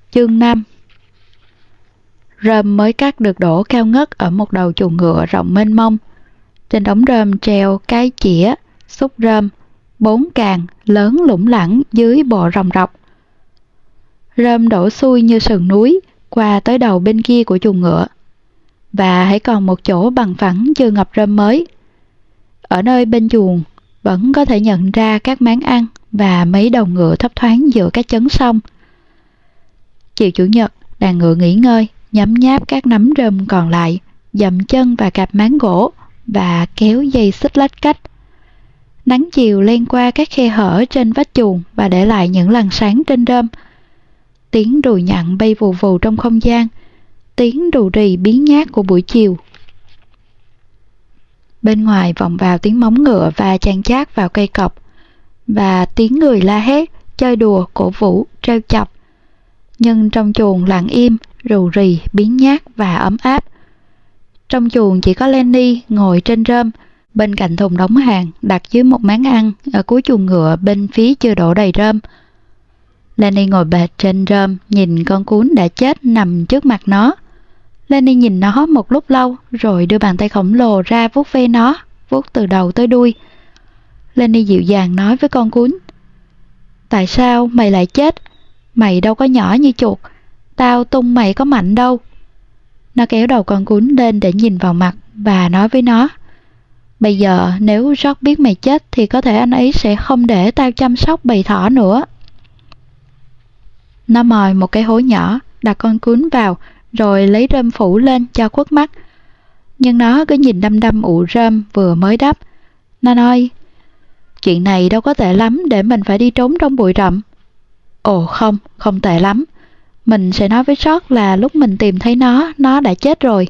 Chương 5. Rơm mới cắt được đổ cao ngất ở một đầu chuồng ngựa rộng mênh mông. Trên đống rơm treo cái chĩa, xúc rơm, 4 càng lớn lủng lẳng dưới bộ rồng rọc. Rơm đổ xuôi như sườn núi qua tới đầu bên kia của chuồng ngựa, và hãy còn một chỗ bằng phẳng chưa ngập rơm mới. Ở nơi bên chuồng vẫn có thể nhận ra các máng ăn và mấy đầu ngựa thấp thoáng giữa các chấn sông. Chiều chủ nhật, đàn ngựa nghỉ ngơi, nhấm nháp các nắm rơm còn lại, dậm chân và cạp máng gỗ và kéo dây xích lách cách. Nắng chiều len qua các khe hở trên vách chuồng và để lại những làn sáng trên rơm. Tiếng ruồi nhặn bay vù vù trong không gian, tiếng rù rì biến nhát của buổi chiều. Bên ngoài vọng vào tiếng móng ngựa và chan chát vào cây cọc, và tiếng người la hét, chơi đùa, cổ vũ, trêu chọc. Nhưng trong chuồng lặng im, rù rì, biến nhát và ấm áp. Trong chuồng chỉ có Lenny ngồi trên rơm, bên cạnh thùng đóng hàng đặt dưới một máng ăn ở cuối chuồng ngựa bên phía chưa đổ đầy rơm. Lenny ngồi bệt trên rơm, nhìn con cún đã chết nằm trước mặt nó. Lenny nhìn nó một lúc lâu, rồi đưa bàn tay khổng lồ ra vuốt ve nó, vuốt từ đầu tới đuôi. Lenny dịu dàng nói với con cún: "Tại sao mày lại chết? Mày đâu có nhỏ như chuột, tao tung mày có mạnh đâu." Nó kéo đầu con cún lên để nhìn vào mặt và nói với nó: "Bây giờ nếu George biết mày chết thì có thể anh ấy sẽ không để tao chăm sóc bầy thỏ nữa." Nó mồi một cái hố nhỏ, đặt con cún vào, rồi lấy rơm phủ lên cho khuất mắt. Nhưng nó cứ nhìn đăm đăm ụ rơm vừa mới đắp. Nó nói: "Chuyện này đâu có tệ lắm để mình phải đi trốn trong bụi rậm." "Ồ không, không tệ lắm. Mình sẽ nói với George là lúc mình tìm thấy nó đã chết rồi."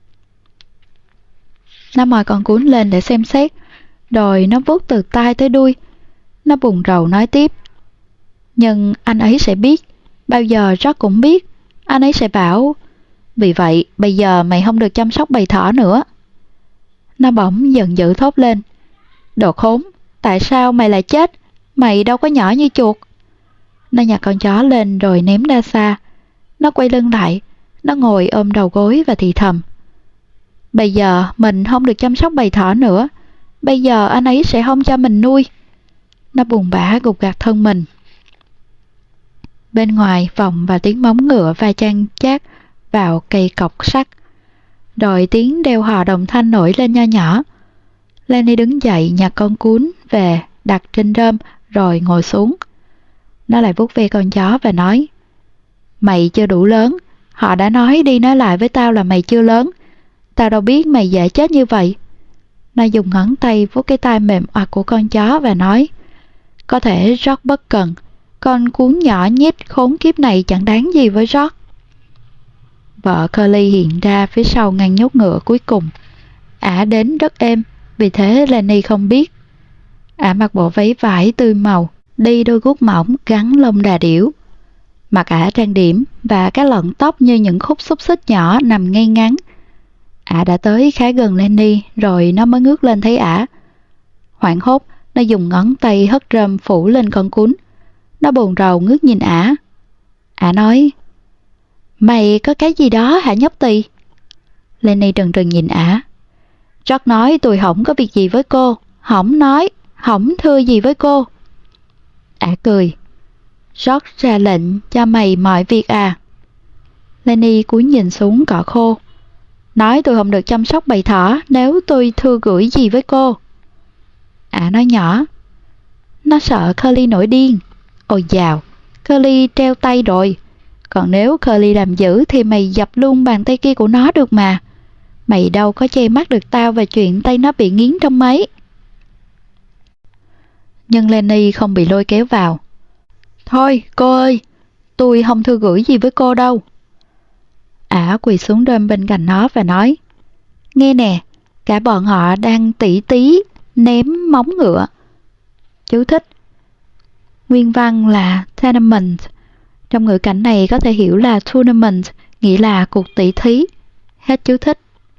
Nó mời con cún lên để xem xét, rồi nó vuốt từ tai tới đuôi. Nó buồn rầu nói tiếp: "Nhưng anh ấy sẽ biết, bao giờ George cũng biết. Anh ấy sẽ bảo, vì vậy bây giờ mày không được chăm sóc bầy thỏ nữa." Nó bỗng giận dữ thốt lên: "Đồ khốn, tại sao mày lại chết? Mày đâu có nhỏ như chuột." Nó nhặt con chó lên rồi ném ra xa. Nó quay lưng lại, nó ngồi ôm đầu gối và thì thầm: "Bây giờ mình không được chăm sóc bầy thỏ nữa. Bây giờ anh ấy sẽ không cho mình nuôi." Nó buồn bã gục gặt thân mình. Bên ngoài vọng vào tiếng móng ngựa và chan chát vào cây cọc sắt. Rồi tiếng reo hò đồng thanh nổi lên nho nhỏ. Lenny đứng dậy nhặt con cún về, đặt trên rơm rồi ngồi xuống. Nó lại vuốt ve con chó và nói: "Mày chưa đủ lớn. Họ đã nói đi nói lại với tao là mày chưa lớn. Tao đâu biết mày dễ chết như vậy." Nó dùng ngón tay vuốt cái tai mềm oặt của con chó và nói: "Có thể George bất cần. Con cún nhỏ nhít khốn kiếp này chẳng đáng gì với George." Vợ Curly hiện ra phía sau ngăn nhốt ngựa cuối cùng. Ả đến rất êm, vì thế Lenny không biết. Ả mặc bộ váy vải tươi màu, đi đôi guốc mỏng gắn lông đà điểu. Mặt ả trang điểm và các lọn tóc như những khúc xúc xích nhỏ nằm ngay ngắn. Ả đã tới khá gần Lenny rồi nó mới ngước lên thấy ả. Hoảng hốt, nó dùng ngón tay hất rơm phủ lên con cún. Nó buồn rầu ngước nhìn ả. Ả nói: "Mày có cái gì đó hả nhóc tỳ?" Lenny trừng trừng nhìn ả. "George nói tôi không có việc gì với cô, không thưa gì với cô." Ả cười. "George ra lệnh cho mày mọi việc à?" Lenny cúi nhìn xuống cỏ khô. "Nói tôi không được chăm sóc bầy thỏ nếu tôi thưa gửi gì với cô." Ả nói nhỏ. Nó sợ Curly nổi điên. Ôi dào, Curly treo tay rồi. Còn nếu Curly làm dữ thì mày dập luôn bàn tay kia của nó được mà. Mày đâu có che mắt được tao về chuyện tay nó bị nghiến trong máy. Nhưng Lenny không bị lôi kéo vào. "Thôi cô ơi, tôi không thư gửi gì với cô đâu." Ả quỳ xuống rơm bên cạnh nó và nói: "Nghe nè, cả bọn họ đang tỉ tí ném móng ngựa." Chú thích: nguyên văn là tournament. Trong ngữ cảnh này có thể hiểu là tournament, nghĩa là cuộc tỷ thí. Hết chú thích.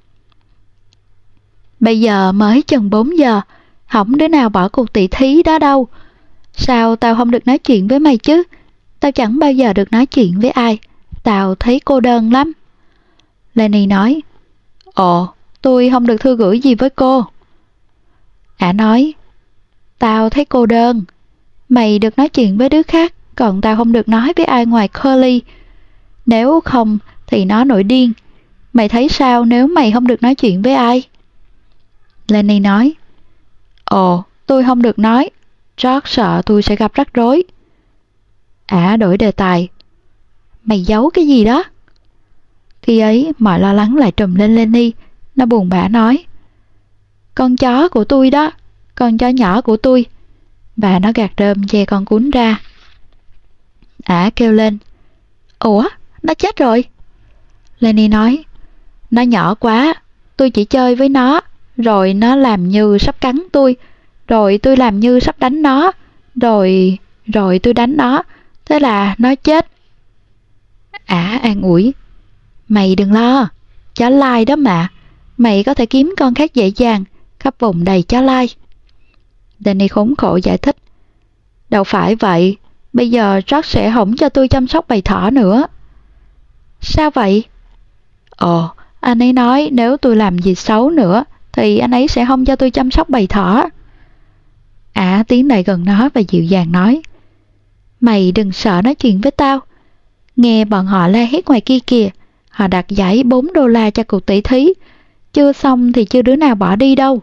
"Bây giờ mới chừng 4 giờ, không đứa nào bỏ cuộc tỷ thí đó đâu. Sao tao không được nói chuyện với mày chứ? Tao chẳng bao giờ được nói chuyện với ai. tao thấy cô đơn lắm. Lenny nói, ồ, tôi không được thư gửi gì với cô. Ả nói, tao thấy cô đơn. Mày được nói chuyện với đứa khác, còn tao không được nói với ai ngoài Curly. Nếu không thì nó nổi điên. Mày thấy sao nếu mày không được nói chuyện với ai? Lenny nói, ồ, tôi không được nói. George sợ tôi sẽ gặp rắc rối. Ả đổi đề tài, mày giấu cái gì đó? Khi ấy mọi lo lắng lại trùm lên Lenny. Nó buồn bã nói, con chó của tôi đó, con chó nhỏ của tôi. Và nó gạt rơm che con cún ra. Ả kêu lên, ủa, nó chết rồi. Lenny nói, nó nhỏ quá, tôi chỉ chơi với nó, rồi nó làm như sắp cắn tôi, rồi tôi làm như sắp đánh nó, rồi tôi đánh nó, thế là nó chết. Ả an ủi, mày đừng lo, chó lai đó mà, mày có thể kiếm con khác dễ dàng, khắp vùng đầy chó lai. Danny khốn khổ giải thích, đâu phải vậy, bây giờ George sẽ không cho tôi chăm sóc bầy thỏ nữa. Sao vậy? Ồ, anh ấy nói nếu tôi làm gì xấu nữa thì anh ấy sẽ không cho tôi chăm sóc bầy thỏ. Ả tiến lại gần nó và dịu dàng nói, mày đừng sợ nói chuyện với tao. Nghe bọn họ la hét ngoài kia kìa, họ đặt giải $4 cho cuộc tỷ thí. Chưa xong thì chưa đứa nào bỏ đi đâu.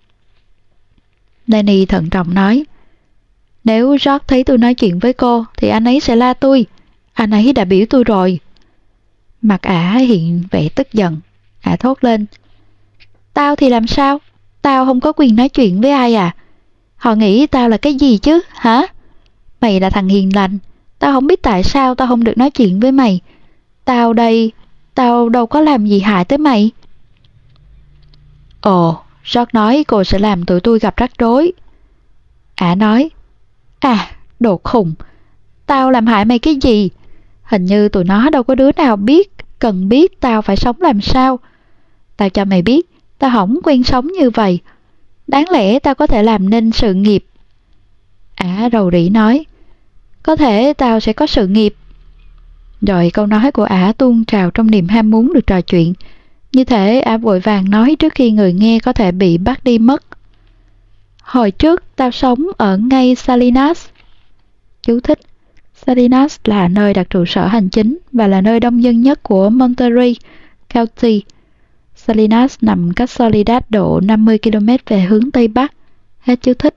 Danny thận trọng nói, nếu George thấy tôi nói chuyện với cô thì anh ấy sẽ la tôi. Anh ấy đã biểu tôi rồi. Mặt Ả hiện vẻ tức giận. Ả thốt lên, tao thì làm sao? Tao không có quyền nói chuyện với ai à? Họ nghĩ tao là cái gì chứ, hả? Mày là thằng hiền lành. Tao không biết tại sao tao không được nói chuyện với mày. Tao đâu có làm gì hại tới mày. Ồ, George nói cô sẽ làm tụi tôi gặp rắc rối. Ả nói, à, đồ khùng. Tao làm hại mày cái gì? Hình như tụi nó đâu có đứa nào cần biết tao phải sống làm sao. Tao cho mày biết, tao không quen sống như vậy. Đáng lẽ tao có thể làm nên sự nghiệp. Ả rầu rĩ nói, có thể tao sẽ có sự nghiệp. Rồi câu nói của Ả tuôn trào trong niềm ham muốn được trò chuyện. Như thể Ả vội vàng nói trước khi người nghe có thể bị bắt đi mất. Hồi trước tao sống ở ngay Salinas. Chú thích, Salinas là nơi đặt trụ sở hành chính và là nơi đông dân nhất của Monterey County. Salinas nằm cách Soledad độ 50 km về hướng Tây Bắc. Hết chú thích.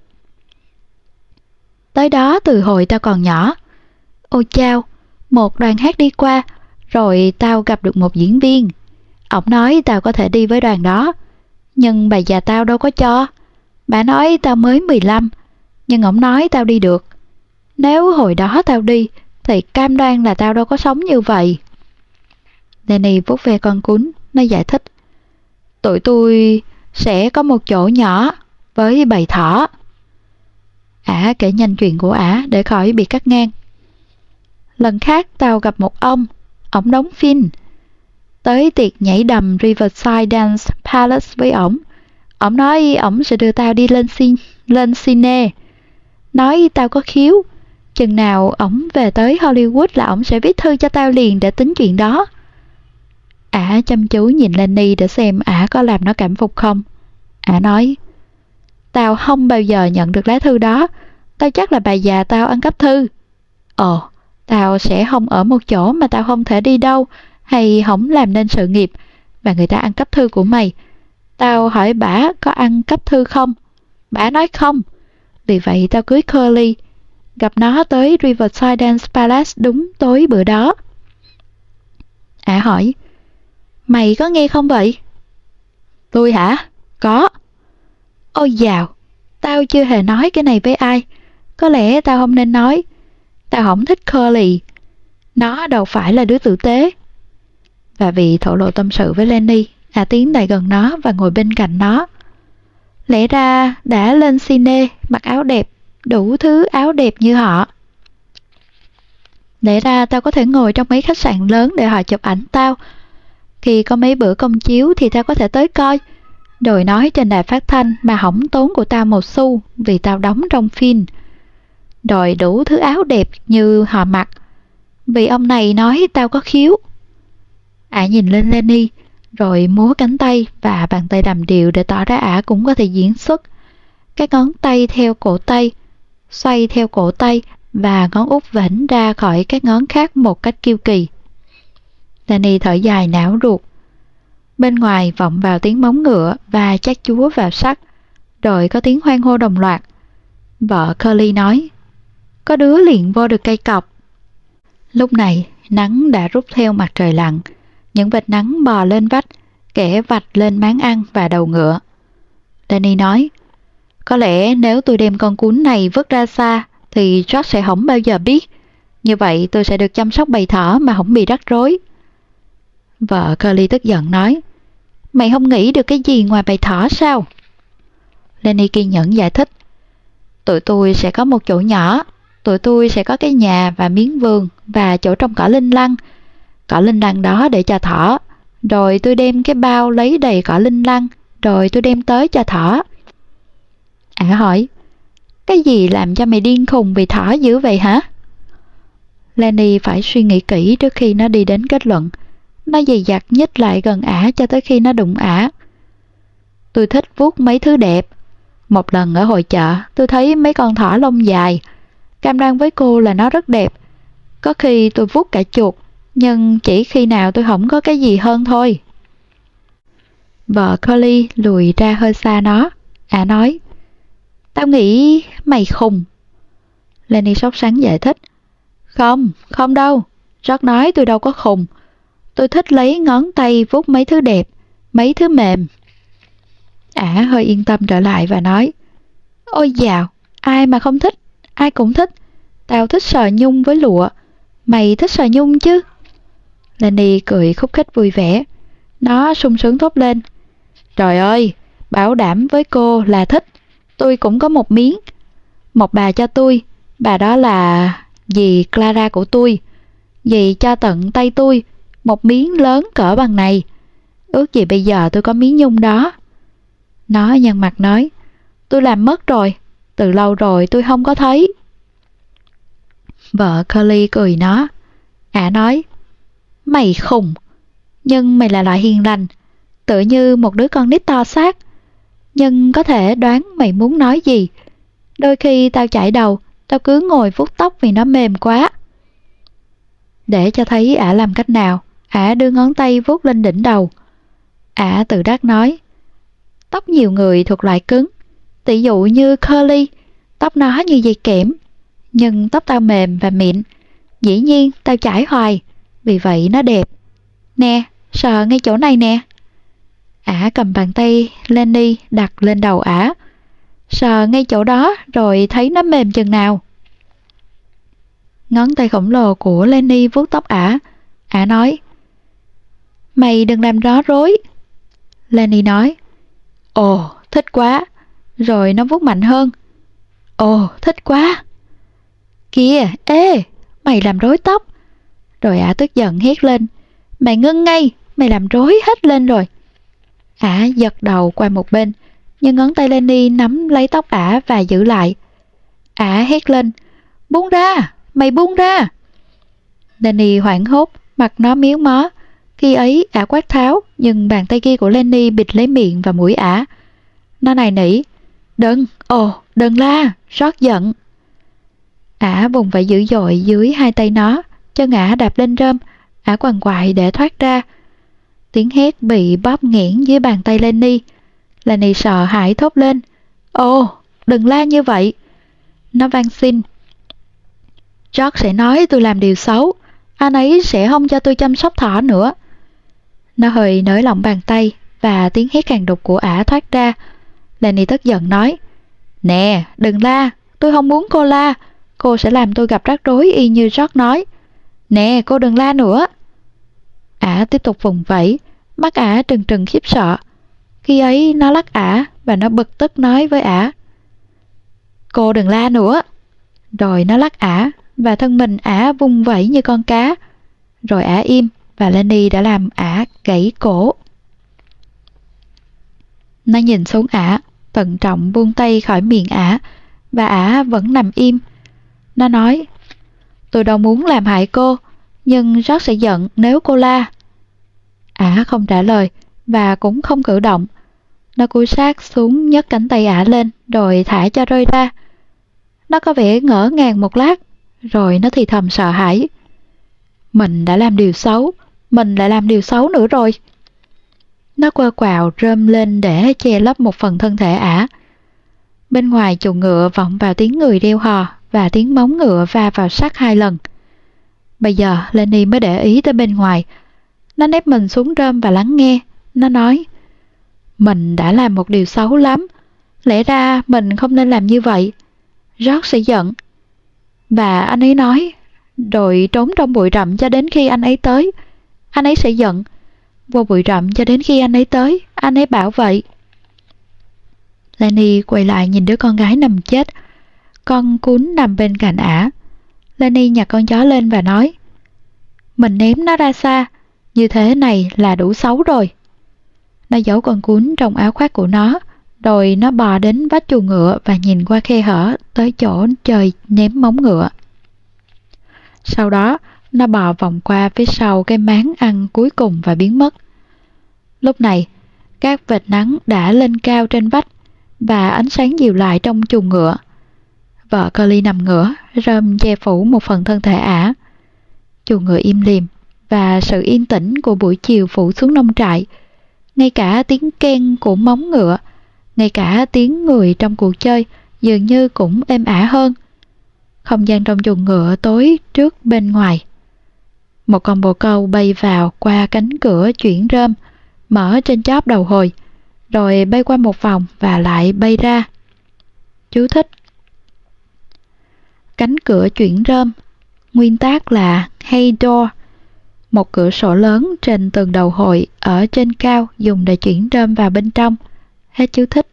Tới đó từ hồi tao còn nhỏ. Ôi chao, một đoàn hát đi qua, rồi tao gặp được một diễn viên. Ổng nói tao có thể đi với đoàn đó, nhưng bà già tao đâu có cho. Bà nói tao mới 15, nhưng ổng nói tao đi được. Nếu hồi đó tao đi, thì cam đoan là tao đâu có sống như vậy. Danny vuốt ve con cún, nó giải thích. Tụi tôi sẽ có một chỗ nhỏ với bầy thỏ. Ả kể nhanh chuyện của Ả để khỏi bị cắt ngang. Lần khác tao gặp một ông đóng phim. Tới tiệc nhảy đầm Riverside Dance Palace với ổng. Ổng nói ổng sẽ đưa tao đi lên cine. Nói tao có khiếu. Chừng nào ổng về tới Hollywood là ổng sẽ viết thư cho tao liền để tính chuyện đó. Ả chăm chú nhìn Lenny để xem Ả có làm nó cảm phục không. Ả nói, tao không bao giờ nhận được lá thư đó. Tao chắc là bà già tao ăn cắp thư. Ồ, tao sẽ không ở một chỗ mà tao không thể đi đâu, hay không làm nên sự nghiệp, và người ta ăn cắp thư của mày. Tao hỏi bả có ăn cắp thư không. Bả nói không. Vì vậy tao cưới Curly, gặp nó tới Riverside Dance Palace đúng tối bữa đó. Ả hỏi, mày có nghe không vậy? Tôi hả? Có. Ôi dào, tao chưa hề nói cái này với ai. Có lẽ tao không nên nói. Tao không thích Curly. Nó đâu phải là đứa tử tế. Và vì thổ lộ tâm sự với Lenny, Ả tiến lại gần nó và ngồi bên cạnh nó. Lẽ ra đã lên cine, mặc áo đẹp, đủ thứ áo đẹp như họ. Lẽ ra tao có thể ngồi trong mấy khách sạn lớn để họ chụp ảnh tao. Khi có mấy bữa công chiếu thì tao có thể tới coi. Rồi nói trên đài phát thanh mà hỏng tốn của tao một xu vì tao đóng trong phim. Rồi đủ thứ áo đẹp như họ mặc. Vì ông này nói tao có khiếu. Ả nhìn lên Lenny, rồi múa cánh tay và bàn tay làm điệu để tỏ ra ả cũng có thể diễn xuất. Các ngón tay theo cổ tay, xoay theo cổ tay và ngón út vểnh ra khỏi các ngón khác một cách kiêu kỳ. Lenny thở dài não ruột. Bên ngoài vọng vào tiếng móng ngựa và chát chúa vào sắt, rồi có tiếng hoan hô đồng loạt. Vợ Curly nói, có đứa liền vô được cây cọc. Lúc này, nắng đã rút theo mặt trời lặn. Những vệt nắng bò lên vách, kẻ vạch lên máng ăn và đầu ngựa. Lenny nói, có lẽ nếu tôi đem con cún này vứt ra xa, thì George sẽ không bao giờ biết. Như vậy tôi sẽ được chăm sóc bầy thỏ mà không bị rắc rối. Vợ Curly tức giận nói, mày không nghĩ được cái gì ngoài bầy thỏ sao? Lenny kiên nhẫn giải thích, tụi tôi sẽ có một chỗ nhỏ, tụi tôi sẽ có cái nhà và miếng vườn và chỗ trồng cỏ linh lăng. Cỏ linh lăng đó để cho thỏ, rồi tôi đem cái bao lấy đầy cỏ linh lăng, rồi tôi đem tới cho thỏ. Ả hỏi, cái gì làm cho mày điên khùng vì thỏ dữ vậy hả? Lenny phải suy nghĩ kỹ trước khi nó đi đến kết luận. Nó dày dặt nhích lại gần Ả cho tới khi nó đụng Ả. Tôi thích vuốt mấy thứ đẹp. Một lần ở hội chợ, tôi thấy mấy con thỏ lông dài. Cam đoan với cô là nó rất đẹp. Có khi tôi vuốt cả chuột, nhưng chỉ khi nào tôi không có cái gì hơn thôi. Vợ Curly lùi ra hơi xa nó. Ả nói, tao nghĩ mày khùng. Lenny sốt sắng giải thích, không đâu. George nói tôi đâu có khùng. Tôi thích lấy ngón tay vuốt mấy thứ đẹp, mấy thứ mềm. Ả hơi yên tâm trở lại và nói, ôi dào, ai mà không thích, ai cũng thích. Tao thích sờ nhung với lụa. Mày thích sờ nhung chứ? Lenny cười khúc khích vui vẻ. Nó sung sướng thốt lên, trời ơi, bảo đảm với cô là thích. Tôi cũng có một miếng. Một bà cho tôi. Bà đó là dì Clara của tôi. Dì cho tận tay tôi một miếng lớn cỡ bằng này. Ước gì bây giờ tôi có miếng nhung đó. Nó nhăn mặt nói, tôi làm mất rồi. Từ lâu rồi tôi không có thấy. Vợ Curly cười nó. Ả nói, mày khùng, nhưng mày là loại hiền lành, tựa như một đứa con nít to xác. Nhưng có thể đoán mày muốn nói gì. Đôi khi tao chải đầu, tao cứ ngồi vuốt tóc vì nó mềm quá. Để cho thấy Ả làm cách nào, Ả đưa ngón tay vuốt lên đỉnh đầu. Ả tự đắc nói, tóc nhiều người thuộc loại cứng. Tỷ dụ như Curly, tóc nó như dây kẽm. Nhưng tóc tao mềm và mịn. Dĩ nhiên tao chải hoài, vì vậy nó đẹp. Nè, sờ ngay chỗ này nè. Ả cầm bàn tay Lenny đặt lên đầu Ả. Sờ ngay chỗ đó rồi thấy nó mềm chừng nào. Ngón tay khổng lồ của Lenny vuốt tóc Ả. Ả nói, mày đừng làm ró rối. Lenny nói, ồ, thích quá. Rồi nó vuốt mạnh hơn. Ồ, thích quá. Kìa, ê, mày làm rối tóc. Rồi Ả tức giận hét lên, mày ngưng ngay, mày làm rối hết lên rồi. Ả giật đầu qua một bên, nhưng ngón tay Lenny nắm lấy tóc Ả và giữ lại. Ả hét lên, buông ra, mày buông ra. Lenny hoảng hốt, mặt nó méo mó. Khi ấy Ả quát tháo, nhưng bàn tay kia của Lenny bịt lấy miệng và mũi Ả. Nó nài nỉ, đừng, đừng la, George giận. Ả vùng vẫy dữ dội dưới hai tay nó, chân Ả đạp lên rơm. Ả quằn quại để thoát ra. Tiếng hét bị bóp nghẽn dưới bàn tay Lenny. Lenny sợ hãi thốt lên, ồ, đừng la như vậy. Nó van xin, George sẽ nói tôi làm điều xấu. Anh ấy sẽ không cho tôi chăm sóc thỏ nữa. Nó hơi nới lỏng bàn tay và tiếng hét càng đục của Ả thoát ra. Lenny tức giận nói, nè, đừng la, tôi không muốn cô la. Cô sẽ làm tôi gặp rắc rối y như George nói. Nè, cô đừng la nữa. Ả tiếp tục vùng vẫy, mắt Ả trừng trừng khiếp sợ. Khi ấy nó lắc Ả và nó bực tức nói với Ả, cô đừng la nữa. Rồi nó lắc Ả và thân mình Ả vung vẩy như con cá. Rồi Ả im và Lenny đã làm Ả gãy cổ. Nó nhìn xuống Ả, thận trọng buông tay khỏi miệng Ả, và Ả vẫn nằm im. Nó nói, tôi đâu muốn làm hại cô, nhưng George sẽ giận nếu cô la. Ả không trả lời và cũng không cử động. Nó cúi sát xuống nhấc cánh tay Ả lên rồi thả cho rơi ra. Nó có vẻ ngỡ ngàng một lát, rồi nó thì thầm sợ hãi. Mình đã làm điều xấu, mình lại làm điều xấu nữa rồi. Nó quơ quào rơm lên để che lấp một phần thân thể Ả. Bên ngoài chuồng ngựa vọng vào tiếng người reo hò và tiếng móng ngựa va vào sắt 2 lần. Bây giờ Lenny mới để ý tới bên ngoài. Nó nép mình xuống rơm và lắng nghe. Nó nói, mình đã làm một điều xấu lắm. Lẽ ra mình không nên làm như vậy. George sẽ giận. Và anh ấy nói, rồi trốn trong bụi rậm cho đến khi anh ấy tới. Anh ấy sẽ giận. Vô bụi rậm cho đến khi anh ấy tới. Anh ấy bảo vậy. Lenny quay lại nhìn đứa con gái nằm chết. Con cún nằm bên cạnh Ả. Lenny nhặt con chó lên và nói, mình ném nó ra xa. Như thế này là đủ xấu rồi. Nó giấu con cún trong áo khoác của nó. Rồi nó bò đến vách chuồng ngựa và nhìn qua khe hở tới chỗ trời ném móng ngựa. Sau đó, nó bò vòng qua phía sau cái máng ăn cuối cùng và biến mất. Lúc này, các vệt nắng đã lên cao trên vách và ánh sáng dịu lại trong chuồng ngựa. Vợ Curly nằm ngửa, rơm che phủ một phần thân thể Ả. Chuồng ngựa im lìm và sự yên tĩnh của buổi chiều phủ xuống nông trại. Ngay cả tiếng keng của móng ngựa, ngay cả tiếng người trong cuộc chơi dường như cũng êm ả hơn. Không gian trong chuồng ngựa tối trước bên ngoài. Một con bồ câu bay vào qua cánh cửa chuyển rơm, mở trên chóp đầu hồi, rồi bay qua một vòng và lại bay ra. Chú thích: cánh cửa chuyển rơm, nguyên tác là hay door, một cửa sổ lớn trên tường đầu hội ở trên cao dùng để chuyển rơm vào bên trong. Hết chú thích.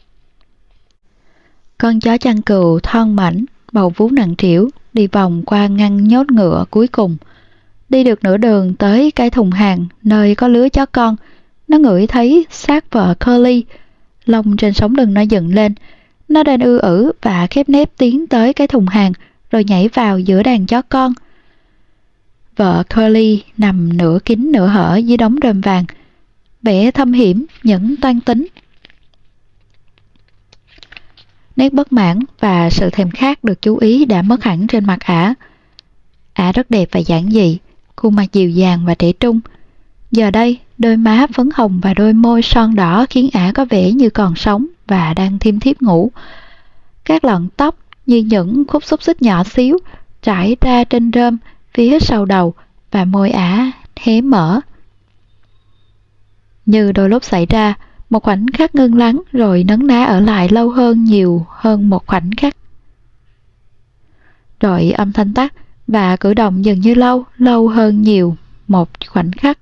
Con chó chăn cừu thon mảnh, bầu vú nặng trĩu, đi vòng qua ngăn nhốt ngựa cuối cùng. Đi được nửa đường tới cái thùng hàng nơi có lứa chó con, nó ngửi thấy xác vợ Curly. Lông trên sống lưng nó dựng lên. Nó đang ư ử và khép nép tiến tới cái thùng hàng, rồi nhảy vào giữa đàn chó con. Vợ Curly nằm nửa kín nửa hở dưới đống rơm vàng, vẻ thâm hiểm, những toan tính. Nét bất mãn và sự thèm khát được chú ý đã mất hẳn trên mặt Ả. Ả rất đẹp và giản dị, khuôn mặt dịu dàng và trẻ trung. Giờ đây, đôi má phấn hồng và đôi môi son đỏ khiến Ả có vẻ như còn sống và đang thiêm thiếp ngủ. Các lọn tóc như những khúc xúc xích nhỏ xíu trải ra trên rơm phía sau đầu và môi Ả hé mở. Như đôi lúc xảy ra, một khoảnh khắc ngưng lắng rồi nấn ná ở lại lâu hơn nhiều hơn một khoảnh khắc. Rồi âm thanh tắt và cử động dường như lâu hơn nhiều một khoảnh khắc.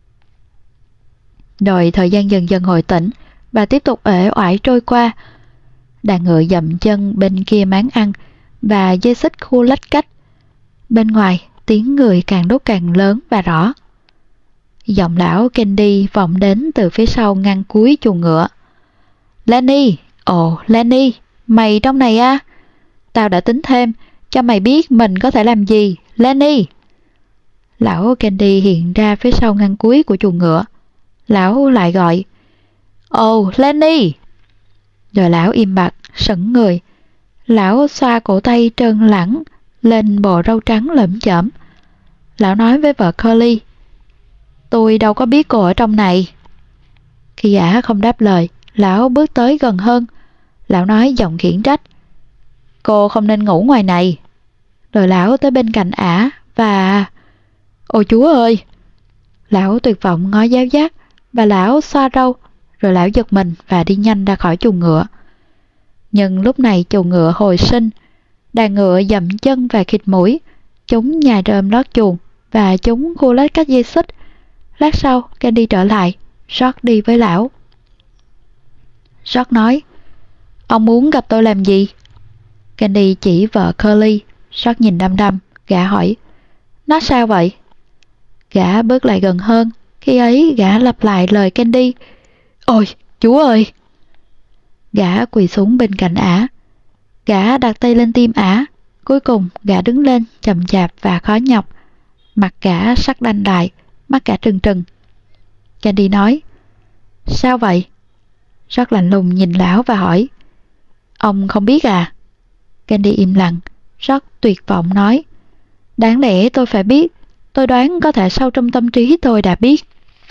Rồi thời gian dần dần hồi tỉnh và tiếp tục uể oải trôi qua. Đàn ngựa dậm chân bên kia máng ăn và dây xích khua lách cách. Bên ngoài, tiếng người càng lúc càng lớn và rõ. Giọng lão Candy vọng đến từ phía sau ngăn cuối chuồng ngựa. Lenny, ồ Lenny, mày trong này à? Tao đã tính thêm, cho mày biết mình có thể làm gì, Lenny. Lão Candy hiện ra phía sau ngăn cuối của chuồng ngựa. Lão lại gọi, ồ Lenny. Rồi lão im bặt, sững người. Lão xoa cổ tay trơn lẳng lên bộ râu trắng lởm chởm. Lão nói với vợ Curly, tôi đâu có biết cô ở trong này. Khi Ả không đáp lời, lão bước tới gần hơn. Lão nói giọng khiển trách, cô không nên ngủ ngoài này. Rồi lão tới bên cạnh Ả và... Ôi Chúa ơi! Lão tuyệt vọng ngó giáo giác và lão xoa râu. Rồi lão giật mình và đi nhanh ra khỏi chuồng ngựa. Nhưng lúc này chuồng ngựa hồi sinh. Đàn ngựa dậm chân và khịt mũi. Chúng nhai rơm lót chuồng và chúng khua lết các dây xích. Lát sau, Candy trở lại. George đi với lão. George nói, ông muốn gặp tôi làm gì? Candy chỉ vợ Curly. George nhìn đăm đăm. Gã hỏi, nó sao vậy? Gã bước lại gần hơn. Khi ấy gã lặp lại lời Candy, ôi Chúa ơi! Gã quỳ xuống bên cạnh Ả. Gã đặt tay lên tim Ả. Cuối cùng gã đứng lên chậm chạp và khó nhọc. Mặt gã sắc đanh lại, mắt gã trừng trừng. Candy nói, sao vậy? Rất lạnh lùng nhìn lão và hỏi, ông không biết à? Candy im lặng, rất tuyệt vọng nói, đáng lẽ tôi phải biết, tôi đoán có thể sâu trong tâm trí tôi đã biết.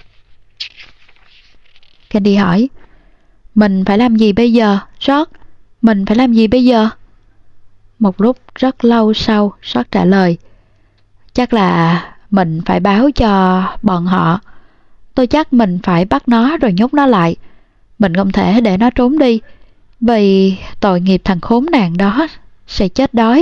Candy hỏi, mình phải làm gì bây giờ, George? Mình phải làm gì bây giờ? Một lúc rất lâu sau, George trả lời, chắc là mình phải báo cho bọn họ. Tôi chắc mình phải bắt nó rồi nhốt nó lại. Mình không thể để nó trốn đi, vì tội nghiệp thằng khốn nạn đó sẽ chết đói.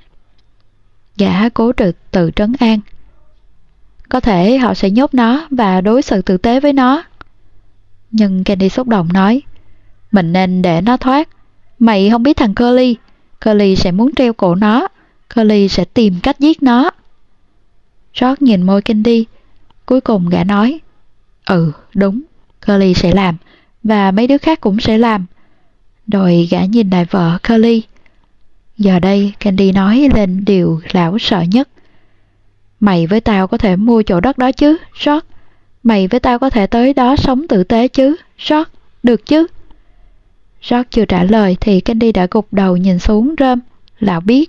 Gã cố tự trấn an, có thể họ sẽ nhốt nó và đối xử tử tế với nó. Nhưng Candy xúc động nói, mình nên để nó thoát. Mày không biết thằng Curly. Curly sẽ muốn treo cổ nó. Curly sẽ tìm cách giết nó. George nhìn môi Candy. Cuối cùng gã nói, đúng, Curly sẽ làm, và mấy đứa khác cũng sẽ làm. Rồi gã nhìn lại vợ Curly. Giờ đây Candy nói lên điều lão sợ nhất. Mày với tao có thể mua chỗ đất đó chứ, George? Mày với tao có thể tới đó sống tử tế chứ, George? Được chứ? George chưa trả lời thì Candy đã gục đầu nhìn xuống rơm. Lão biết.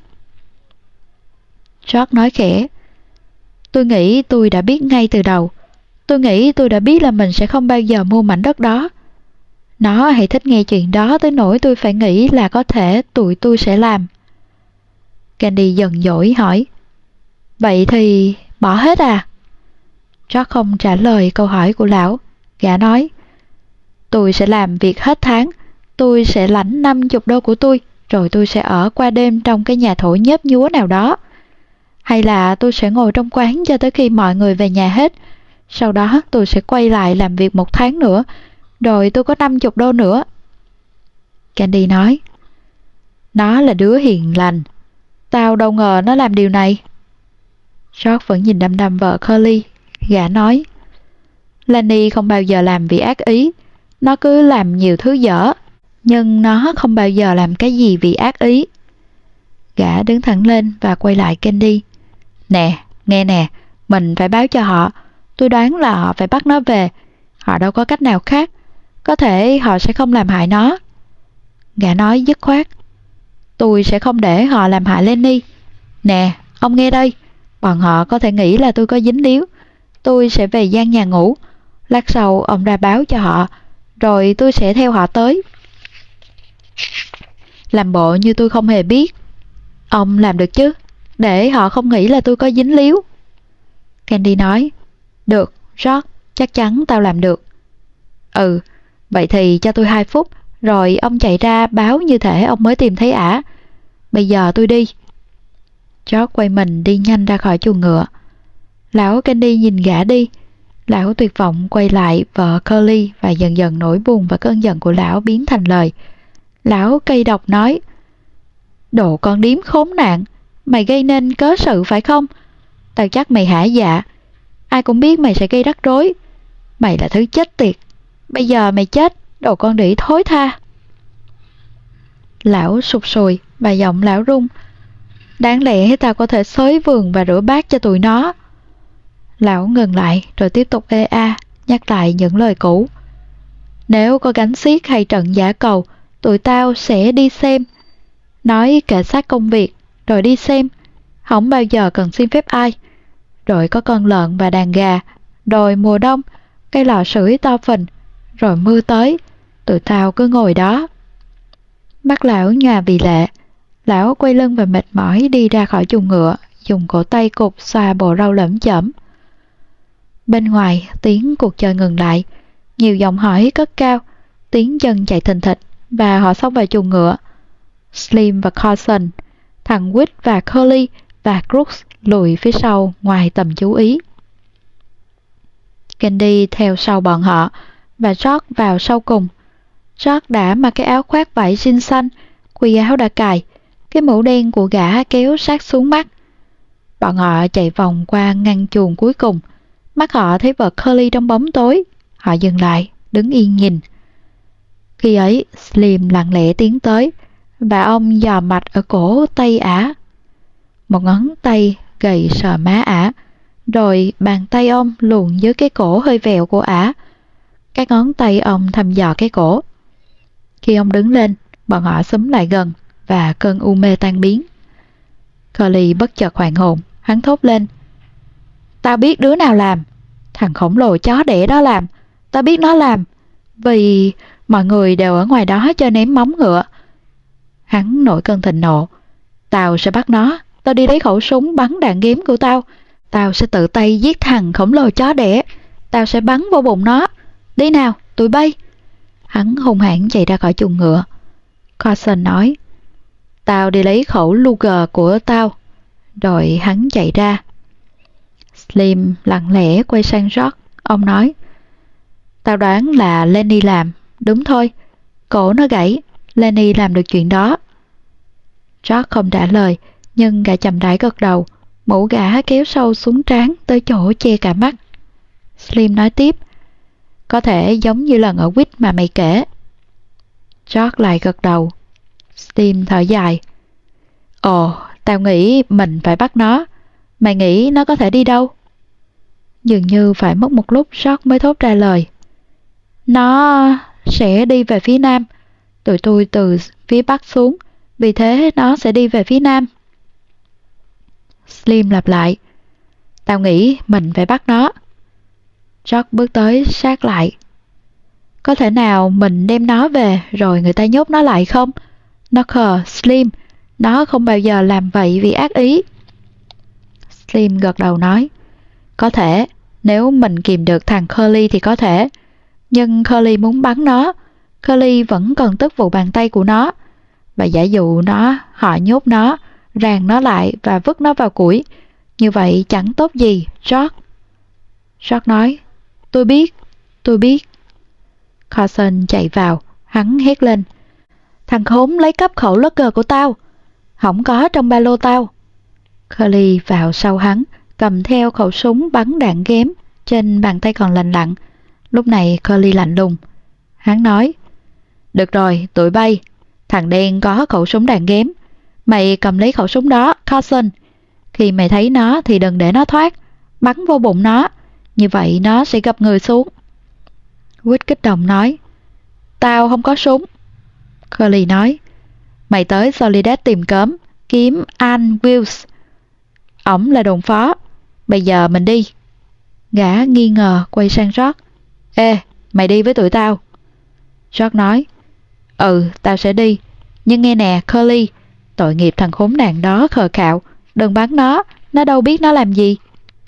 George nói khẽ, tôi nghĩ tôi đã biết ngay từ đầu. Tôi nghĩ tôi đã biết là mình sẽ không bao giờ mua mảnh đất đó. Nó hãy thích nghe chuyện đó tới nỗi tôi phải nghĩ là có thể tụi tôi sẽ làm. Candy giận dỗi hỏi, vậy thì bỏ hết à? George không trả lời câu hỏi của lão. Gã nói, tôi sẽ làm việc hết tháng. Tôi sẽ lãnh 50 đô của tôi, rồi tôi sẽ ở qua đêm trong cái nhà thổi nhớp nhúa nào đó. Hay là tôi sẽ ngồi trong quán cho tới khi mọi người về nhà hết. Sau đó tôi sẽ quay lại làm việc 1 tháng nữa, rồi tôi có 50 đô nữa. Candy nói, nó là đứa hiền lành. Tao đâu ngờ nó làm điều này. George vẫn nhìn đăm đăm vợ Curly. Gã nói, Lani không bao giờ làm vì ác ý. Nó cứ làm nhiều thứ dở, nhưng nó không bao giờ làm cái gì vì ác ý. Gã đứng thẳng lên và quay lại Candy. Nè, nghe nè, mình phải báo cho họ. Tôi đoán là họ phải bắt nó về. Họ đâu có cách nào khác. Có thể họ sẽ không làm hại nó. Gã nói dứt khoát, tôi sẽ không để họ làm hại Lenny. Nè, ông nghe đây, bọn họ có thể nghĩ là tôi có dính líu. Tôi sẽ về gian nhà ngủ. Lát sau ông ra báo cho họ, rồi tôi sẽ theo họ tới. Làm bộ như tôi không hề biết. Ông làm được chứ, để họ không nghĩ là tôi có dính líu. Candy nói, được, George, chắc chắn tao làm được. Vậy thì cho tôi 2 phút, rồi ông chạy ra báo như thể ông mới tìm thấy ả. Bây giờ tôi đi. George quay mình đi nhanh ra khỏi chuồng ngựa. Lão Candy nhìn gã đi. Lão tuyệt vọng quay lại vợ Curly và dần dần nỗi buồn và cơn giận của lão biến thành lời. Lão cay độc nói, đồ con điếm khốn nạn, mày gây nên cớ sự phải không? Tao chắc mày hả dạ. Ai cũng biết mày sẽ gây rắc rối. Mày là thứ chết tiệt. Bây giờ mày chết, đồ con đĩ thối tha. Lão sụt sùi và giọng lão rung, đáng lẽ tao có thể xới vườn và rửa bát cho tụi nó. Lão ngừng lại rồi tiếp tục ê a, nhắc lại những lời cũ. Nếu có gánh xiếc hay trận giả cầu, tụi tao sẽ đi xem. Nói kệ sát công việc, rồi đi xem. Không bao giờ cần xin phép ai. Rồi có con lợn và đàn gà. Rồi mùa đông, cái lò sưởi to phình. Rồi mưa tới, tụi tao cứ ngồi đó. Mắt lão nhòa vì lệ. Lão quay lưng và mệt mỏi đi ra khỏi chuồng ngựa, dùng cổ tay cụt xoa bộ râu lởm chởm. Bên ngoài, tiếng cuộc chơi ngừng lại. Nhiều giọng hỏi cất cao, tiếng chân chạy thình thịch, và họ xông vào chuồng ngựa. Slim và Carson, thằng Witt và Curly và Crooks lùi phía sau ngoài tầm chú ý. Candy theo sau bọn họ, và George vào sau cùng. George đã mặc cái áo khoác vải jean xanh, quỳ áo đã cài, cái mũ đen của gã kéo sát xuống mắt. Bọn họ chạy vòng qua ngăn chuồng cuối cùng. Mắt họ thấy vợ Curly trong bóng tối. Họ dừng lại, đứng yên nhìn. Khi ấy, Slim lặng lẽ tiến tới, và ông dò mạch ở cổ tay ả. Một ngón tay gầy sờ má ả, Rồi bàn tay ông luồn dưới cái cổ hơi vẹo của ả. Các ngón tay ông thăm dò cái cổ. Khi ông đứng lên, bọn họ xúm lại gần và cơn u mê tan biến. Curly bất chợt hoàn hồn, hắn thốt lên. Tao biết đứa nào làm. Thằng khổng lồ chó đẻ đó làm. Tao biết nó làm. Vì mọi người đều ở ngoài đó cho ném móng ngựa. Hắn nổi cơn thịnh nộ. Tao sẽ bắt nó. Tao đi lấy khẩu súng bắn đạn ghém của tao. Tao sẽ tự tay giết thằng khổng lồ chó đẻ. Tao sẽ bắn vô bụng nó. Đi nào, tụi bay. Hắn hung hãn chạy ra khỏi chuồng ngựa. Carson nói. Tao đi lấy khẩu Luger của tao. Rồi hắn chạy ra. Slim lặng lẽ quay sang George. Ông nói. Tao đoán là Lenny làm. Đúng thôi. Cổ nó gãy. Lenny làm được chuyện đó. George không trả lời, nhưng gã chậm rãi gật đầu. Mũ gã kéo sâu xuống trán tới chỗ che cả mắt. Slim nói tiếp. Có thể giống như lần ở Wick mà mày kể. George lại gật đầu. Slim thở dài. Ồ, tao nghĩ mình phải bắt nó. Mày nghĩ nó có thể đi đâu? Dường như phải mất một lúc George mới thốt ra lời. Nó sẽ đi về phía nam. Tụi tôi từ phía bắc xuống. Vì thế nó sẽ đi về phía nam. Slim lặp lại. Tao nghĩ mình phải bắt nó. George bước tới sát lại. Có thể nào mình đem nó về rồi người ta nhốt nó lại không? Nó khờ, Slim. Nó không bao giờ làm vậy vì ác ý. Slim gật đầu nói. Có thể. Nếu mình kìm được thằng Curly thì có thể. Nhưng Curly muốn bắn nó. Curly vẫn còn tức vụ bàn tay của nó. Và giả dụ họ nhốt nó, ràng nó lại và vứt nó vào củi. Như vậy chẳng tốt gì, George. George nói. Tôi biết. Carson chạy vào, hắn hét lên. Thằng khốn lấy cắp khẩu Luger của tao. Không có trong ba lô tao. Curly vào sau hắn, cầm theo khẩu súng bắn đạn ghém trên bàn tay còn lành lặn. Lúc này Curly lạnh lùng. Hắn nói. Được rồi, tụi bay. Thằng đen có khẩu súng đạn ghém. Mày cầm lấy khẩu súng đó, Carson. Khi mày thấy nó thì đừng để nó thoát. Bắn vô bụng nó. Như vậy nó sẽ gập người xuống. Wick kích động nói. Tao không có súng. Curly nói. Mày tới Soledad tìm cớm. Kiếm Ann Wills. Ổng là đồn phó. Bây giờ mình đi. Gã nghi ngờ quay sang George. Ê, mày đi với tụi tao. George nói. Tao sẽ đi. Nhưng nghe nè, Curly. Tội nghiệp thằng khốn nạn đó khờ khạo. Đừng bắn nó đâu biết nó làm gì.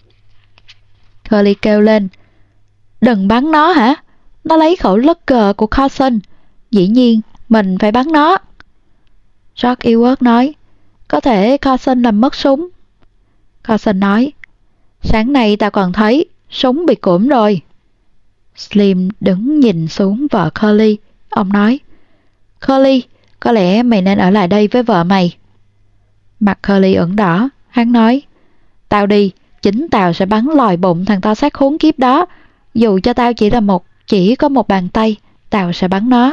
Curly kêu lên. Đừng bắn nó hả? Nó lấy khẩu Luger của Carson. Dĩ nhiên, mình phải bắn nó. George yếu ớt nói. Có thể Carson làm mất súng. Carson nói. Sáng nay tao còn thấy súng bị cụm rồi. Slim đứng nhìn xuống vợ Curly. Ông nói. Curly, có lẽ mày nên ở lại đây với vợ mày. Mặt Curly ửng đỏ. Hắn nói. Tao đi. Chính tao sẽ bắn lòi bụng thằng to xác khốn kiếp đó. Dù cho tao chỉ có một bàn tay, tao sẽ bắn nó.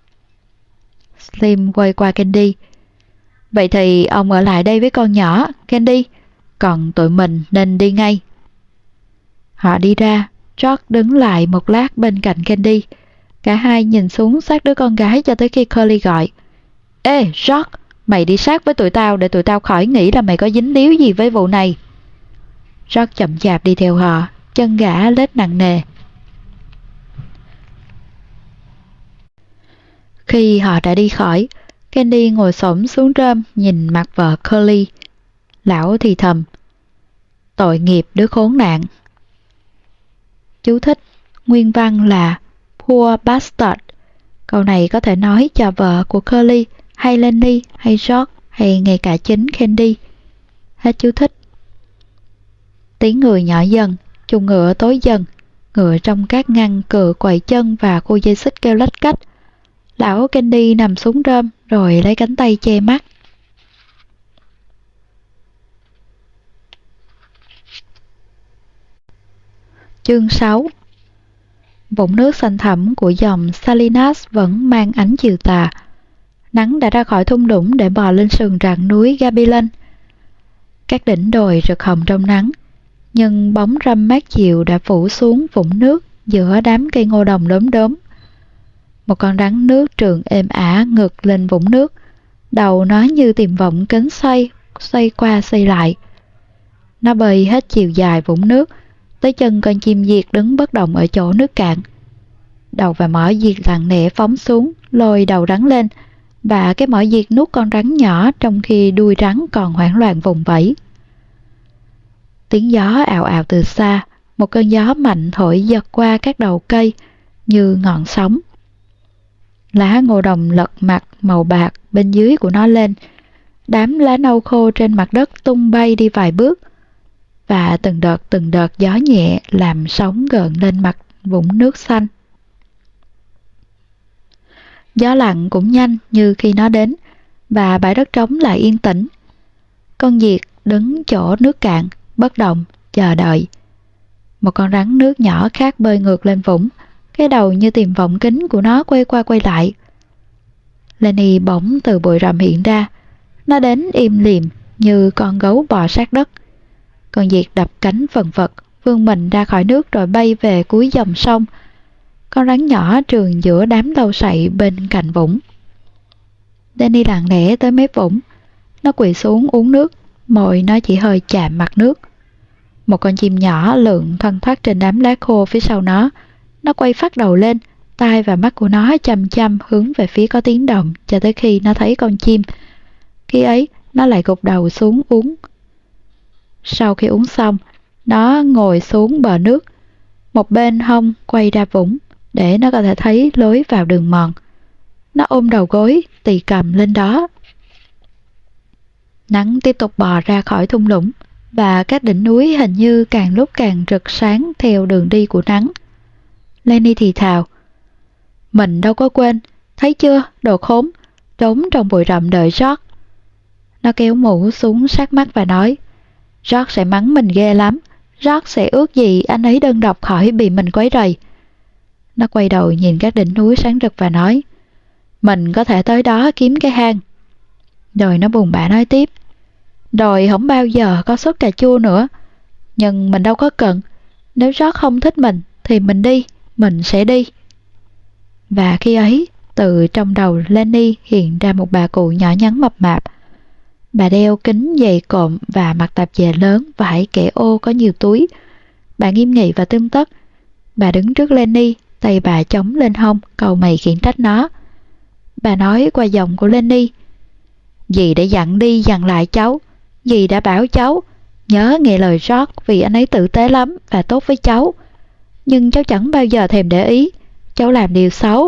Slim quay qua Candy. Vậy thì ông ở lại đây với con nhỏ, Candy. Còn tụi mình nên đi ngay. Họ đi ra. George đứng lại một lát bên cạnh Candy. Cả hai nhìn xuống sát đứa con gái cho tới khi Curly gọi. Ê, George, mày đi sát với tụi tao để tụi tao khỏi nghĩ là mày có dính líu gì với vụ này. George chậm chạp đi theo họ, chân gã lết nặng nề. Khi họ đã đi khỏi, Candy ngồi xổm xuống rơm nhìn mặt vợ Curly. Lão thì thầm. Tội nghiệp đứa khốn nạn. Chú thích. Nguyên văn là Poor bastard. Câu này có thể nói cho vợ của Curly, hay Lenny, hay George, hay ngay cả chính Candy. Hết chú thích. Tiếng người nhỏ dần, chuồng ngựa tối dần. Ngựa trong các ngăn cựa quậy chân và cô dây xích kêu lách cách. Lão Candy nằm xuống rơm rồi lấy cánh tay che mắt. Chương 6. Vũng nước xanh thẳm của dòng Salinas vẫn mang ánh chiều tà. Nắng đã ra khỏi thung lũng để bò lên sườn rặng núi Gabilan. Các đỉnh đồi rực hồng trong nắng. nhưng bóng râm mát dịu đã phủ xuống vũng nước giữa đám cây ngô đồng đốm đốm. Một con rắn nước trườn êm ả ngược lên vũng nước, đầu nó như tìm vọng cánh xoay, xoay qua xoay lại. Nó bơi hết chiều dài vũng nước, tới chân con chim diệt đứng bất động ở chỗ nước cạn. Đầu và mỏ diệt lặng lẽ phóng xuống, lôi đầu rắn lên, và cái mỏ diệt nuốt con rắn nhỏ trong khi đuôi rắn còn hoảng loạn vùng vẫy. Tiếng gió ào ào từ xa, một cơn gió mạnh thổi giật qua các đầu cây như ngọn sóng. Lá ngô đồng lật mặt màu bạc bên dưới của nó lên, đám lá nâu khô trên mặt đất tung bay đi vài bước, và từng đợt gió nhẹ làm sóng gợn lên mặt vũng nước xanh. Gió lặng cũng nhanh như khi nó đến, và bãi đất trống lại yên tĩnh. Con diệt đứng chỗ nước cạn, bất động, chờ đợi. Một con rắn nước nhỏ khác bơi ngược lên vũng, cái đầu như tìm vọng kính của nó quay qua quay lại. Lenny bỗng từ bụi rậm hiện ra, nó đến im lìm như con gấu bò sát đất. Con diệt đập cánh phần phật, vươn mình ra khỏi nước rồi bay về cuối dòng sông. Con rắn nhỏ trườn giữa đám lau sậy bên cạnh vũng. Lenny lặng lẽ tới mép vũng, nó quỳ xuống uống nước, môi nó chỉ hơi chạm mặt nước. Một con chim nhỏ lượn thoăn thoắt trên đám lá khô phía sau nó quay phát đầu lên, tai và mắt của nó chăm chăm hướng về phía có tiếng động cho tới khi nó thấy con chim. Khi ấy, nó lại gục đầu xuống uống. Sau khi uống xong, nó ngồi xuống bờ nước, một bên hông quay ra vũng để nó có thể thấy lối vào đường mòn. Nó ôm đầu gối, tì cầm lên đó. Nắng tiếp tục bò ra khỏi thung lũng, và các đỉnh núi hình như càng lúc càng rực sáng theo đường đi của nắng. Lenny thì thào: "Mình đâu có quên, thấy chưa, đồ khốn, trốn trong bụi rậm đợi George." Nó kéo mũ xuống sát mắt và nói: "George sẽ mắng mình ghê lắm, George sẽ ước gì anh ấy đơn độc khỏi bị mình quấy rầy." Nó quay đầu nhìn các đỉnh núi sáng rực và nói: "Mình có thể tới đó kiếm cái hang." Rồi nó buồn bã nói tiếp: "Rồi không bao giờ có sốt cà chua nữa. Nhưng mình đâu có cần. Nếu George không thích mình thì mình sẽ đi." Và khi ấy, từ trong đầu Lenny hiện ra một bà cụ nhỏ nhắn mập mạp. Bà đeo kính dày cộm và mặc tạp dề lớn vải kẻ ô có nhiều túi. Bà nghiêm nghị và tươm tất. Bà đứng trước Lenny, tay bà chống lên hông, cau mày khiển trách nó. Bà nói qua giọng của Lenny: "Dì đã dặn đi dặn lại cháu. Dì đã bảo cháu nhớ nghe lời George vì anh ấy tử tế lắm và tốt với cháu. Nhưng cháu chẳng bao giờ thèm để ý. Cháu làm điều xấu."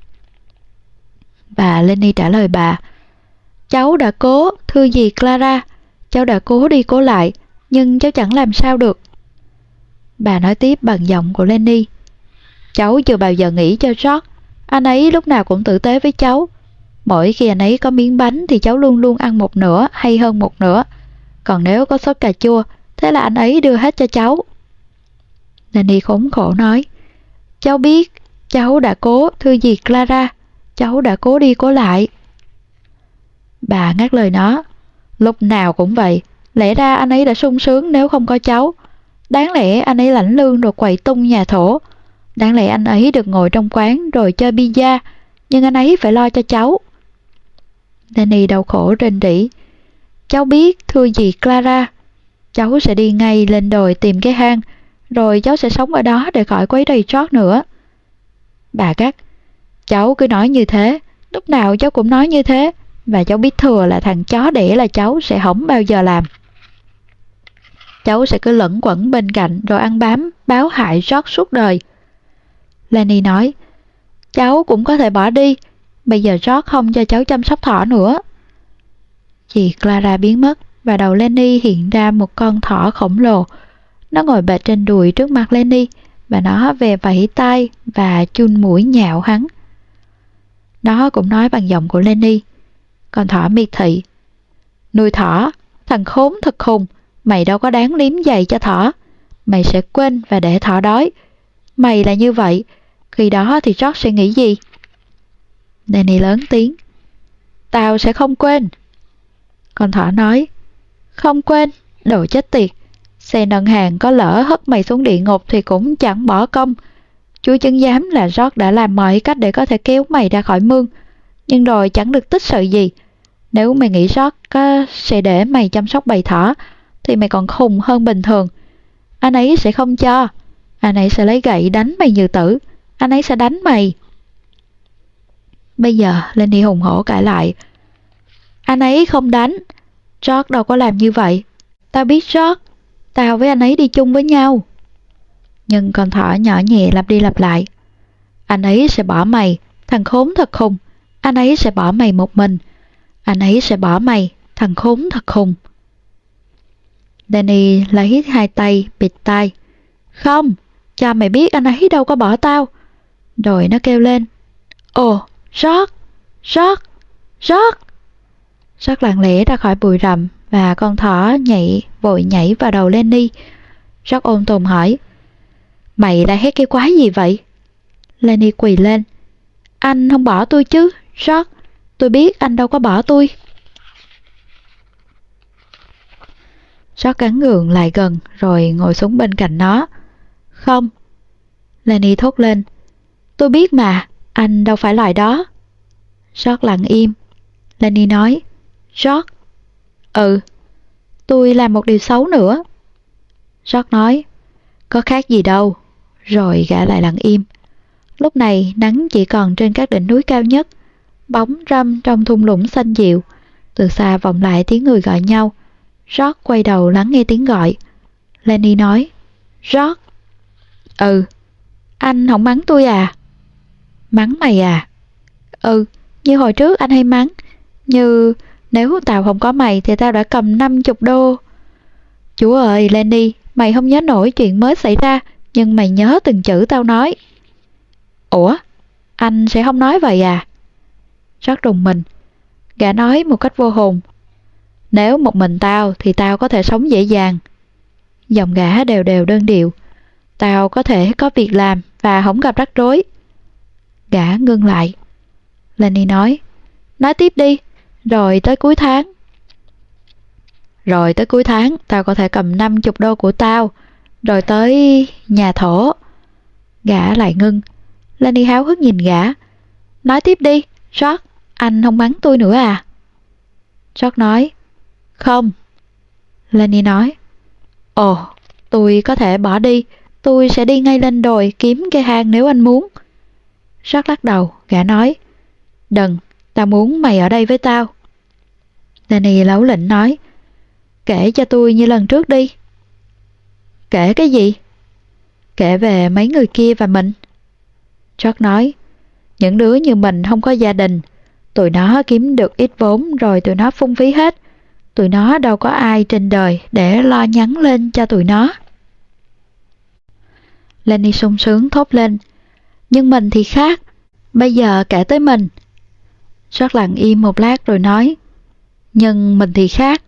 Và Lenny trả lời bà: "Cháu đã cố, thưa dì Clara. Cháu đã cố đi cố lại, nhưng cháu chẳng làm sao được." Bà nói tiếp bằng giọng của Lenny: "Cháu chưa bao giờ nghĩ cho George. Anh ấy lúc nào cũng tử tế với cháu. Mỗi khi anh ấy có miếng bánh thì cháu luôn luôn ăn một nửa hay hơn một nửa. Còn nếu có sốt cà chua, thế là anh ấy đưa hết cho cháu." Lenny khốn khổ nói: "Cháu biết, cháu đã cố, thưa dì Clara. Cháu đã cố đi cố lại." Bà ngắt lời nó: "Lúc nào cũng vậy. Lẽ ra anh ấy đã sung sướng nếu không có cháu. Đáng lẽ anh ấy lãnh lương rồi quậy tung nhà thổ. Đáng lẽ anh ấy được ngồi trong quán rồi chơi bida, nhưng anh ấy phải lo cho cháu." Lenny đau khổ rên rỉ: "Cháu biết, thưa dì Clara. Cháu sẽ đi ngay lên đồi tìm cái hang, rồi cháu sẽ sống ở đó để khỏi quấy rầy George nữa." Bà gắt: "Cháu cứ nói như thế, lúc nào cháu cũng nói như thế, và cháu biết thừa là thằng chó đẻ là cháu sẽ không bao giờ làm. Cháu sẽ cứ lẩn quẩn bên cạnh rồi ăn bám, báo hại George suốt đời." Lenny nói: "Cháu cũng có thể bỏ đi. Bây giờ George không cho cháu chăm sóc thỏ nữa." Chị Clara biến mất, và đầu Lenny hiện ra một con thỏ khổng lồ. Nó ngồi bệt trên đùi trước mặt Lenny, và nó về vẫy tay và chun mũi nhạo hắn. Nó cũng nói bằng giọng của Lenny: "Con thỏ miệt thị. Nuôi thỏ, thằng khốn thật khùng. Mày đâu có đáng liếm giày cho thỏ. Mày sẽ quên và để thỏ đói. Mày là như vậy. Khi đó thì George sẽ nghĩ gì?" Lenny lớn tiếng: "Tao sẽ không quên." Con thỏ nói: "Không quên, đồ chết tiệt. Xe nâng hàng có lỡ hất mày xuống địa ngục thì cũng chẳng bỏ công. Chúa chứng giám là George đã làm mọi cách để có thể kéo mày ra khỏi mương, nhưng rồi chẳng được tích sự gì. Nếu mày nghĩ George sẽ để mày chăm sóc bầy thỏ, thì mày còn khùng hơn bình thường. Anh ấy sẽ không cho. Anh ấy sẽ lấy gậy đánh mày như tử. Anh ấy sẽ đánh mày. Bây giờ Lenny hùng hổ cãi lại. Anh ấy không đánh. George đâu có làm như vậy. Tao biết George. Tao với anh ấy đi chung với nhau. Nhưng con thỏ nhỏ nhẹ lặp đi lặp lại. Anh ấy sẽ bỏ mày, thằng khốn thật khùng. Anh ấy sẽ bỏ mày một mình. Anh ấy sẽ bỏ mày, thằng khốn thật khùng. Danny lấy hai tay bịt tai. Không, cho mày biết anh ấy đâu có bỏ tao. Rồi nó kêu lên. Ồ, George, George, George. George lặng lẽ ra khỏi bụi rậm và con thỏ vội nhảy vào đầu Lenny. George ôn tồn hỏi. Mày đã hét cái quái gì vậy? Lenny quỳ lên. Anh không bỏ tôi chứ, George. Tôi biết anh đâu có bỏ tôi. George gắn gượng lại gần rồi ngồi xuống bên cạnh nó. Không. Lenny thốt lên. Tôi biết mà, anh đâu phải loại đó. George lặng im. Lenny nói. George. Ừ. Tôi làm một điều xấu nữa. George nói. Có khác gì đâu. Rồi gã lại lặng im. Lúc này nắng chỉ còn trên các đỉnh núi cao nhất. Bóng râm trong thung lũng xanh dịu. Từ xa vọng lại tiếng người gọi nhau. George quay đầu lắng nghe tiếng gọi. Lenny nói. George. Ừ. Anh không mắng tôi à? Mắng mày à? Ừ, như hồi trước anh hay mắng. Như nếu tao không có mày thì tao đã cầm 50 đô. Chúa ơi Lenny, mày không nhớ nổi chuyện mới xảy ra, nhưng mày nhớ từng chữ tao nói. Ủa? Anh sẽ không nói vậy à? Rất rùng mình. Gã nói một cách vô hồn. Nếu một mình tao thì tao có thể sống dễ dàng. Giọng gã đều đều đơn điệu. Tao có thể có việc làm và không gặp rắc rối. Gã ngưng lại. Lenny nói. Nói tiếp đi. Rồi tới cuối tháng. Rồi tới cuối tháng tao có thể cầm 50 đô của tao. Rồi tới nhà thổ. Gã lại ngưng. Lenny háo hức nhìn gã. Nói tiếp đi, George. Anh không mắng tôi nữa à? George nói. Không. Lenny nói. Ồ, tôi có thể bỏ đi. Tôi sẽ đi ngay lên đồi kiếm cây hang nếu anh muốn. George lắc đầu, gã nói. Đừng, tao muốn mày ở đây với tao. Lenny lấu lĩnh nói. Kể cho tôi như lần trước đi. Kể cái gì? Kể về mấy người kia và mình. George nói. Những đứa như mình không có gia đình. Tụi nó kiếm được ít vốn rồi tụi nó phung phí hết. Tụi nó đâu có ai trên đời để lo nhắn lên cho tụi nó. Lenny sung sướng thốt lên. Nhưng mình thì khác. Bây giờ kể tới mình. George lặng im một lát rồi nói. Nhưng mình thì khác.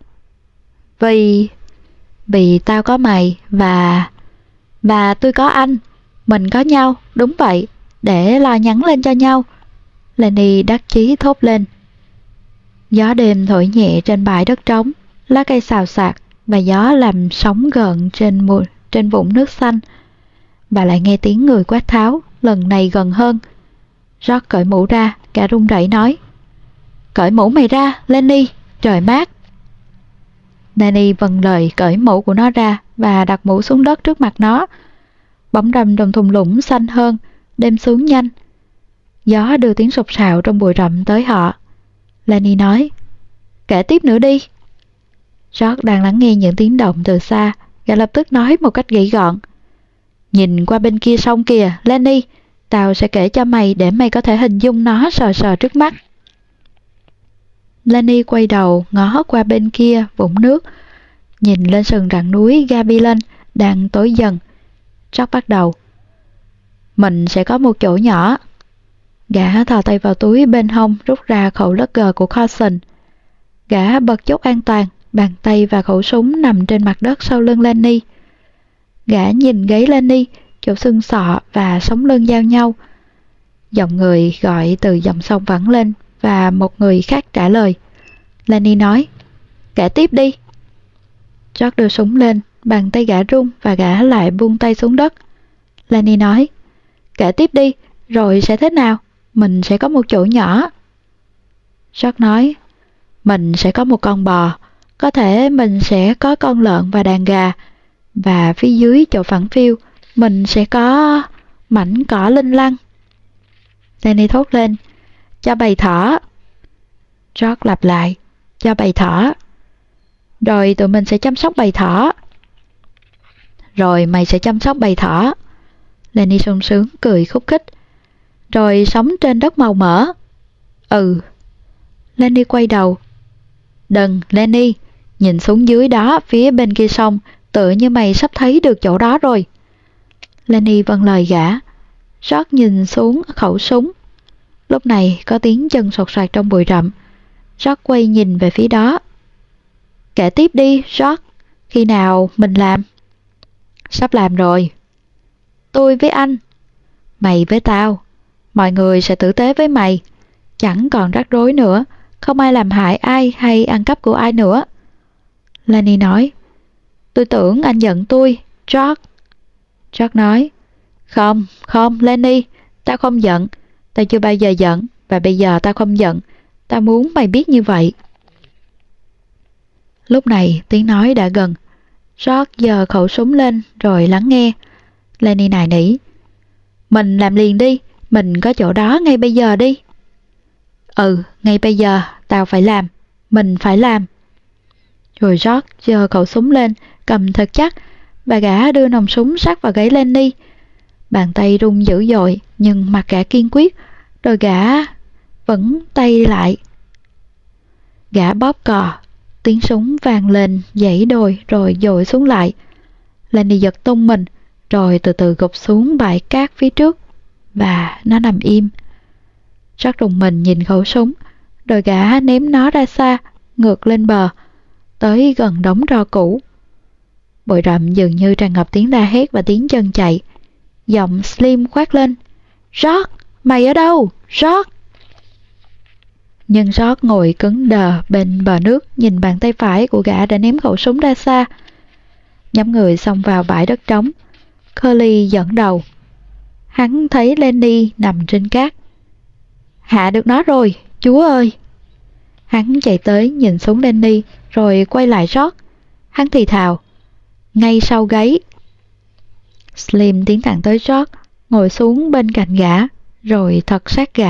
Vì tao có mày và tôi có anh. Mình có nhau, đúng vậy. Để lo nhắn lên cho nhau. Lenny đắc chí thốt lên. Gió đêm thổi nhẹ trên bãi đất trống. Lá cây xào xạc và gió làm sóng gợn trên vũng nước xanh. Bà lại nghe tiếng người quát tháo, lần này gần hơn. George cởi mũ ra, cả run rẩy nói. Cởi mũ mày ra, Lenny, trời mát. Lenny vâng lời cởi mũ của nó ra và đặt mũ xuống đất trước mặt nó. Bóng râm trong thung lũng xanh hơn, đêm xuống nhanh. Gió đưa tiếng sột soạt trong bụi rậm tới họ. Lenny nói. Kể tiếp nữa đi. George đang lắng nghe những tiếng động từ xa, gã lập tức nói một cách gãy gọn. Nhìn qua bên kia sông kìa, Lenny. Tao sẽ kể cho mày để mày có thể hình dung nó sờ sờ trước mắt. Lenny quay đầu ngó qua bên kia vũng nước, nhìn lên sườn rặng núi Gabilan đang tối dần. George bắt đầu. Mình sẽ có một chỗ nhỏ. Gã thò tay vào túi bên hông rút ra khẩu Luger của Carson. Gã bật chốt an toàn, bàn tay và khẩu súng nằm trên mặt đất sau lưng Lenny. Gã nhìn gáy Lenny, chỗ xương sọ và sống lưng giao nhau. Giọng người gọi từ dòng sông vẳng lên và một người khác trả lời. Lenny nói. Kể tiếp đi. George đưa súng lên, bàn tay gã run và gã lại buông tay xuống đất. Lenny nói, kể tiếp đi, rồi sẽ thế nào? Mình sẽ có một chỗ nhỏ. George nói, mình sẽ có một con bò, có thể mình sẽ có con lợn và đàn gà, và phía dưới chỗ phẳng phiu, mình sẽ có mảnh cỏ linh lăng. Lenny thốt lên, cho bầy thỏ. George lặp lại, cho bầy thỏ. Rồi tụi mình sẽ chăm sóc bầy thỏ. Rồi mày sẽ chăm sóc bầy thỏ. Lenny sung sướng cười khúc khích. Rồi sống trên đất màu mỡ. Ừ. Lenny quay đầu. Đừng, Lenny, nhìn xuống dưới đó, phía bên kia sông, tựa như mày sắp thấy được chỗ đó rồi. Lenny vâng lời gã. George nhìn xuống khẩu súng. Lúc này có tiếng chân sột soạt trong bụi rậm. George quay nhìn về phía đó. Kể tiếp đi, George. Khi nào mình làm? Sắp làm rồi. Tôi với anh. Mày với tao. Mọi người sẽ tử tế với mày. Chẳng còn rắc rối nữa. Không ai làm hại ai hay ăn cắp của ai nữa. Lenny nói. Tôi tưởng anh giận tôi, George. George nói. Không, Lenny. Tao không giận. Tao chưa bao giờ giận. Và bây giờ tao không giận. Tao muốn mày biết như vậy. Lúc này tiếng nói đã gần. George giơ khẩu súng lên rồi lắng nghe. Lenny nài nỉ. Mình làm liền đi. Mình có chỗ đó ngay bây giờ đi. Ừ, ngay bây giờ. Tao phải làm. Mình phải làm. Rồi George giơ khẩu súng lên, cầm thật chắc, và gã đưa nòng súng sát vào gáy Lenny. Bàn tay run dữ dội, nhưng mặt gã kiên quyết, rồi gã vẫn tay lại. Gã bóp cò, tiếng súng vang lên dãy đồi rồi dội xuống lại. Lenny giật tung mình, rồi từ từ gục xuống bãi cát phía trước, và nó nằm im. George rùng mình nhìn khẩu súng, rồi gã ném nó ra xa, ngược lên bờ, tới gần đống tro cũ. Bụi rậm dường như tràn ngập tiếng la hét và tiếng chân chạy. Giọng Slim khoát lên. George, mày ở đâu? George! Nhưng George ngồi cứng đờ bên bờ nước, nhìn bàn tay phải của gã đã ném khẩu súng ra xa. Nhóm người xông vào bãi đất trống. Curly dẫn đầu. Hắn thấy Lenny nằm trên cát. Hạ được nó rồi, chúa ơi! Hắn chạy tới nhìn xuống Lenny, rồi quay lại George. Hắn thì thào. Ngay sau gáy. Slim tiến thẳng tới George, ngồi xuống bên cạnh gã, rồi thật sát gã.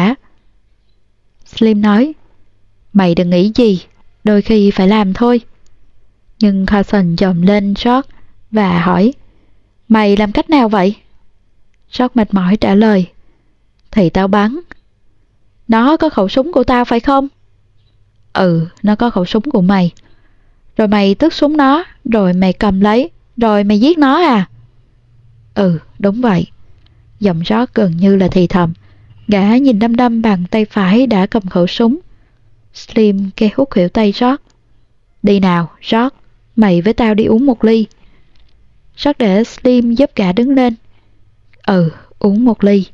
Slim nói, mày đừng nghĩ gì, đôi khi phải làm thôi. Nhưng Carson chồm lên George và hỏi, mày làm cách nào vậy? George mệt mỏi trả lời, thì tao bắn. Nó có khẩu súng của tao phải không? Ừ, nó có khẩu súng của mày. Rồi mày tước súng nó, rồi mày cầm lấy, rồi mày giết nó à? Ừ, đúng vậy. Giọng George gần như là thì thầm. Gã nhìn đăm đăm bàn tay phải đã cầm khẩu súng. Slim kê hút khuỷu tay George. Đi nào, George, mày với tao đi uống một ly. George để Slim giúp gã đứng lên. Ừ, uống một ly.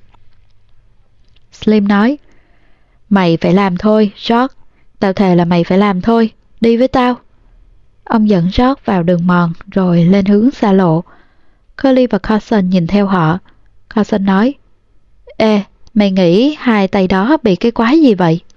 Slim nói, mày phải làm thôi, George. Tao thề là mày phải làm thôi. Đi với tao. Ông dẫn George vào đường mòn rồi lên hướng xa lộ. Curly và Carson nhìn theo họ. Carson nói, ê, mày nghĩ hai tay đó bị cái quái gì vậy?